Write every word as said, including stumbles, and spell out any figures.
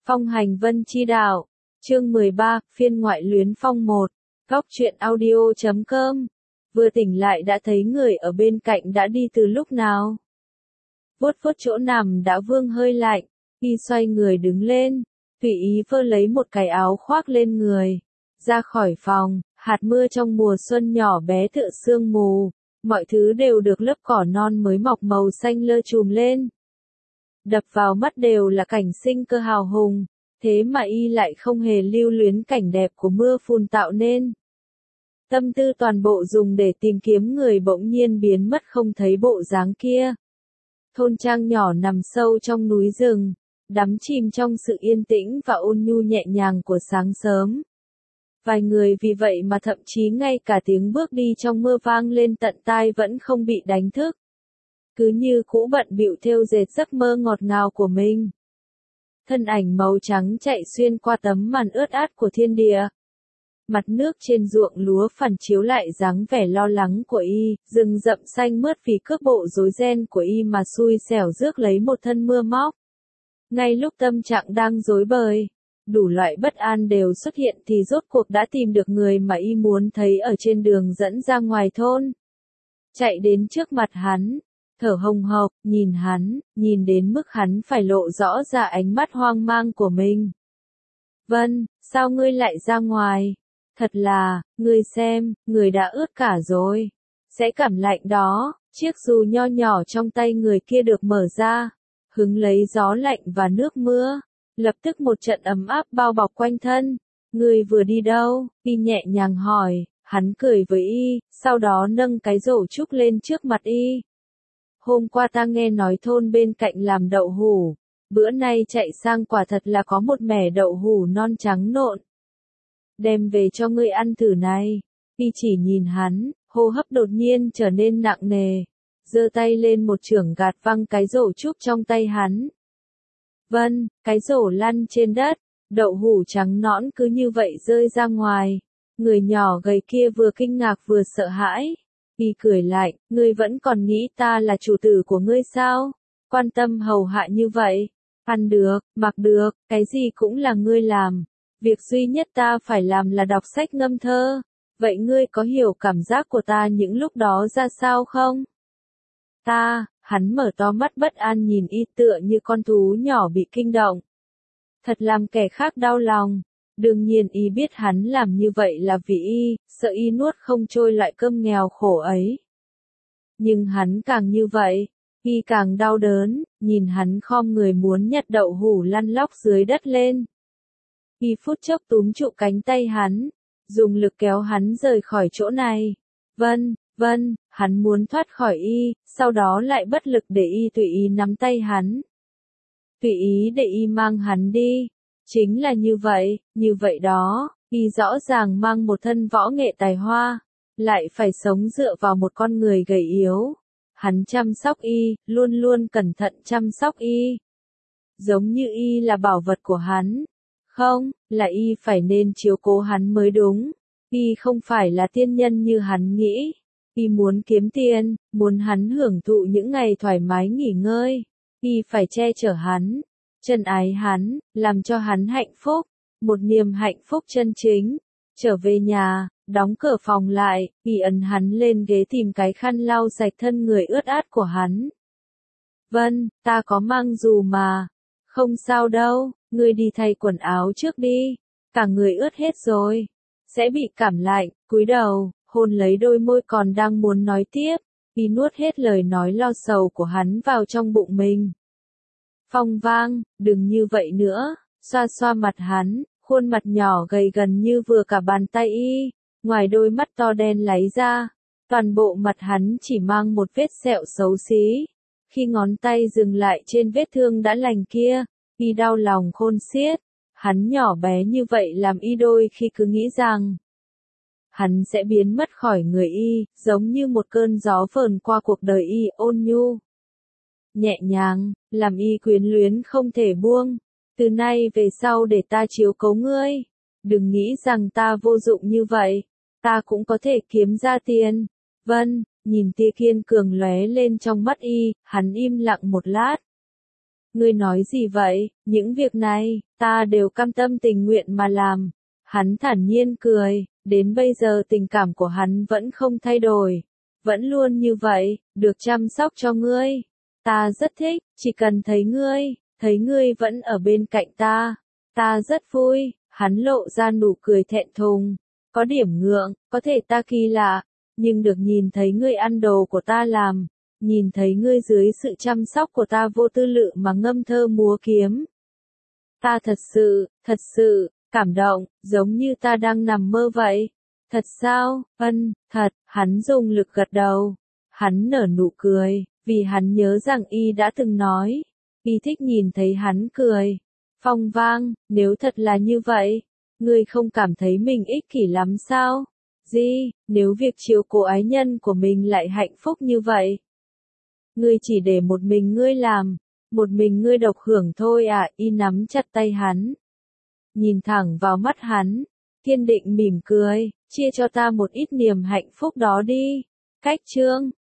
Phong hành vân chi đạo, chương mười ba, phiên ngoại luyến phong một, góc truyện audio chấm com. Vừa tỉnh lại đã thấy người ở bên cạnh đã đi từ lúc nào. Vuốt vuốt chỗ nằm đã vương hơi lạnh, y xoay người đứng lên, tùy ý vơ lấy một cái áo khoác lên người, ra khỏi phòng. Hạt mưa trong mùa xuân nhỏ bé tựa sương mù, mọi thứ đều được lớp cỏ non mới mọc màu xanh lơ trùm lên. Đập vào mắt đều là cảnh sinh cơ hào hùng, thế mà y lại không hề lưu luyến cảnh đẹp của mưa phùn tạo nên. Tâm tư toàn bộ dùng để tìm kiếm người bỗng nhiên biến mất không thấy bộ dáng kia. Thôn trang nhỏ nằm sâu trong núi rừng, đắm chìm trong sự yên tĩnh và ôn nhu nhẹ nhàng của sáng sớm. Vài người vì vậy mà thậm chí ngay cả tiếng bước đi trong mưa vang lên tận tai vẫn không bị đánh thức. Cứ như cũ bận bịu thêu dệt giấc mơ ngọt ngào của mình. Thân ảnh màu trắng chạy xuyên qua tấm màn ướt át của thiên địa. Mặt nước trên ruộng lúa phản chiếu lại dáng vẻ lo lắng của y, rừng rậm xanh mướt vì cước bộ rối ren của y mà xui xẻo rước lấy một thân mưa móc. Ngay lúc tâm trạng đang rối bời, đủ loại bất an đều xuất hiện thì rốt cuộc đã tìm được người mà y muốn thấy ở trên đường dẫn ra ngoài thôn. Chạy đến trước mặt hắn, thở hồng hộc, nhìn hắn, nhìn đến mức hắn phải lộ rõ ra ánh mắt hoang mang của mình. Vân, sao ngươi lại ra ngoài? Thật là, ngươi xem, người đã ướt cả rồi. Sẽ cảm lạnh đó. Chiếc dù nho nhỏ trong tay người kia được mở ra, hứng lấy gió lạnh và nước mưa. Lập tức một trận ấm áp bao bọc quanh thân. Ngươi vừa đi đâu? Y nhẹ nhàng hỏi, hắn cười với y, sau đó nâng cái rổ trúc lên trước mặt y. Hôm qua ta nghe nói thôn bên cạnh làm đậu hủ, bữa nay chạy sang quả thật là có một mẻ đậu hủ non trắng nộn. Đem về cho ngươi ăn thử này. Y chỉ nhìn hắn, hô hấp đột nhiên trở nên nặng nề, giơ tay lên một chưởng gạt văng cái rổ trúc trong tay hắn. Vân, cái rổ lăn trên đất, đậu hủ trắng nõn cứ như vậy rơi ra ngoài. Người nhỏ gầy kia vừa kinh ngạc vừa sợ hãi. Y cười lại, ngươi vẫn còn nghĩ ta là chủ tử của ngươi sao? Quan tâm hầu hạ như vậy. Ăn được, mặc được, cái gì cũng là ngươi làm. Việc duy nhất ta phải làm là đọc sách ngâm thơ. Vậy ngươi có hiểu cảm giác của ta những lúc đó ra sao không? Ta, hắn mở to mắt bất an nhìn y tựa như con thú nhỏ bị kinh động. Thật làm kẻ khác đau lòng. Đương nhiên y biết hắn làm như vậy là vì y, sợ y nuốt không trôi loại cơm nghèo khổ ấy. Nhưng hắn càng như vậy, y càng đau đớn, nhìn hắn khom người muốn nhặt đậu hủ lăn lóc dưới đất lên. Y phút chốc túm trụ cánh tay hắn, dùng lực kéo hắn rời khỏi chỗ này. Vân, vân, hắn muốn thoát khỏi y, sau đó lại bất lực để y tùy ý nắm tay hắn. Tùy ý để y mang hắn đi. Chính là như vậy, như vậy đó, y rõ ràng mang một thân võ nghệ tài hoa, lại phải sống dựa vào một con người gầy yếu. Hắn chăm sóc y, luôn luôn cẩn thận chăm sóc y. Giống như y là bảo vật của hắn. Không, là y phải nên chiếu cố hắn mới đúng. Y không phải là tiên nhân như hắn nghĩ. Y muốn kiếm tiền, muốn hắn hưởng thụ những ngày thoải mái nghỉ ngơi. Y phải che chở hắn, trân ái hắn, làm cho hắn hạnh phúc, một niềm hạnh phúc chân chính. Trở về nhà, đóng cửa phòng lại, y ấn hắn lên ghế tìm cái khăn lau sạch thân người ướt át của hắn. Vân, ta có mang dù mà. Không sao đâu, ngươi đi thay quần áo trước đi. Cả người ướt hết rồi. Sẽ bị cảm lạnh, cúi đầu, hôn lấy đôi môi còn đang muốn nói tiếp. Y nuốt hết lời nói lo sầu của hắn vào trong bụng mình. Phong vang, đừng như vậy nữa, xoa xoa mặt hắn, khuôn mặt nhỏ gầy gần như vừa cả bàn tay y, ngoài đôi mắt to đen láy ra, toàn bộ mặt hắn chỉ mang một vết sẹo xấu xí. Khi ngón tay dừng lại trên vết thương đã lành kia, y đau lòng khôn xiết, hắn nhỏ bé như vậy làm y đôi khi cứ nghĩ rằng hắn sẽ biến mất khỏi người y, giống như một cơn gió vờn qua cuộc đời y ôn nhu. Nhẹ nhàng, làm y quyến luyến không thể buông. Từ nay về sau để ta chiếu cố ngươi. Đừng nghĩ rằng ta vô dụng như vậy. Ta cũng có thể kiếm ra tiền. Vân, nhìn tia kiên cường lóe lên trong mắt y, hắn im lặng một lát. Ngươi nói gì vậy, những việc này, ta đều cam tâm tình nguyện mà làm. Hắn thản nhiên cười, đến bây giờ tình cảm của hắn vẫn không thay đổi. Vẫn luôn như vậy, được chăm sóc cho ngươi. Ta rất thích, chỉ cần thấy ngươi, thấy ngươi vẫn ở bên cạnh ta. Ta rất vui, hắn lộ ra nụ cười thẹn thùng. Có điểm ngượng, có thể ta kỳ lạ, nhưng được nhìn thấy ngươi ăn đồ của ta làm. Nhìn thấy ngươi dưới sự chăm sóc của ta vô tư lự mà ngâm thơ múa kiếm. Ta thật sự, thật sự, cảm động, giống như ta đang nằm mơ vậy. Thật sao? Ân, thật, hắn dùng lực gật đầu. Hắn nở nụ cười, vì hắn nhớ rằng y đã từng nói. Y thích nhìn thấy hắn cười. Phong Vang, nếu thật là như vậy, ngươi không cảm thấy mình ích kỷ lắm sao? Gì, nếu việc chiếu cố ái nhân của mình lại hạnh phúc như vậy? Ngươi chỉ để một mình ngươi làm, một mình ngươi độc hưởng thôi à, y nắm chặt tay hắn. Nhìn thẳng vào mắt hắn, kiên định mỉm cười, chia cho ta một ít niềm hạnh phúc đó đi. Cách chương